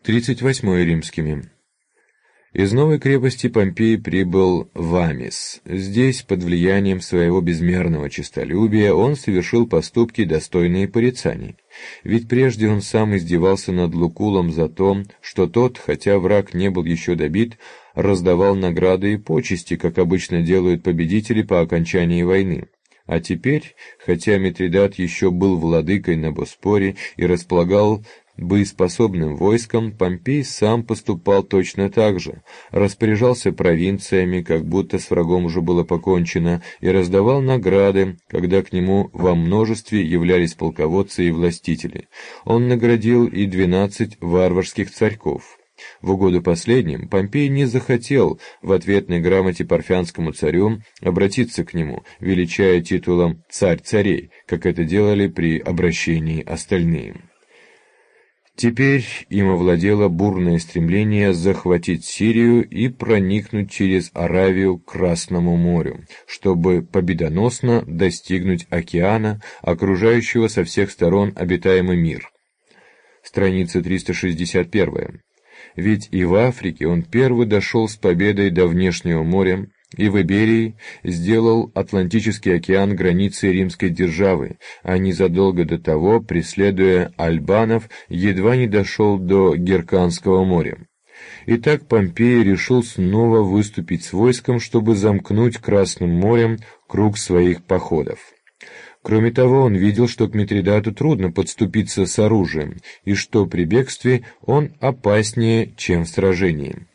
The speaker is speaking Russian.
38 римскими. Из новой крепости Помпей прибыл в Амис. Здесь, под влиянием своего безмерного честолюбия, он совершил поступки, достойные порицаний. Ведь прежде он сам издевался над Лукулом за то, что тот, хотя враг не был еще добит, раздавал награды и почести, как обычно делают победители по окончании войны. А теперь, хотя Митридат еще был владыкой на Боспоре и располагал боеспособным войском, Помпей сам поступал точно так же, распоряжался провинциями, как будто с врагом уже было покончено, и раздавал награды, когда к нему во множестве являлись полководцы и властители. Он наградил и 12 варварских царьков. В угоду последним Помпей не захотел в ответной грамоте парфянскому царю обратиться к нему, величая титулом «царь царей», как это делали при обращении остальные. Теперь им овладело бурное стремление захватить Сирию и проникнуть через Аравию к Красному морю, чтобы победоносно достигнуть океана, окружающего со всех сторон обитаемый мир. Страница 361. Ведь и в Африке он первый дошел с победой до внешнего моря, и в Иберии сделал Атлантический океан границей римской державы, а незадолго до того, преследуя альбанов, едва не дошел до Герканского моря. Итак, Помпей решил снова выступить с войском, чтобы замкнуть Красным морем круг своих походов. Кроме того, он видел, что к Митридату трудно подступиться с оружием, и что при бегстве он опаснее, чем в сражении.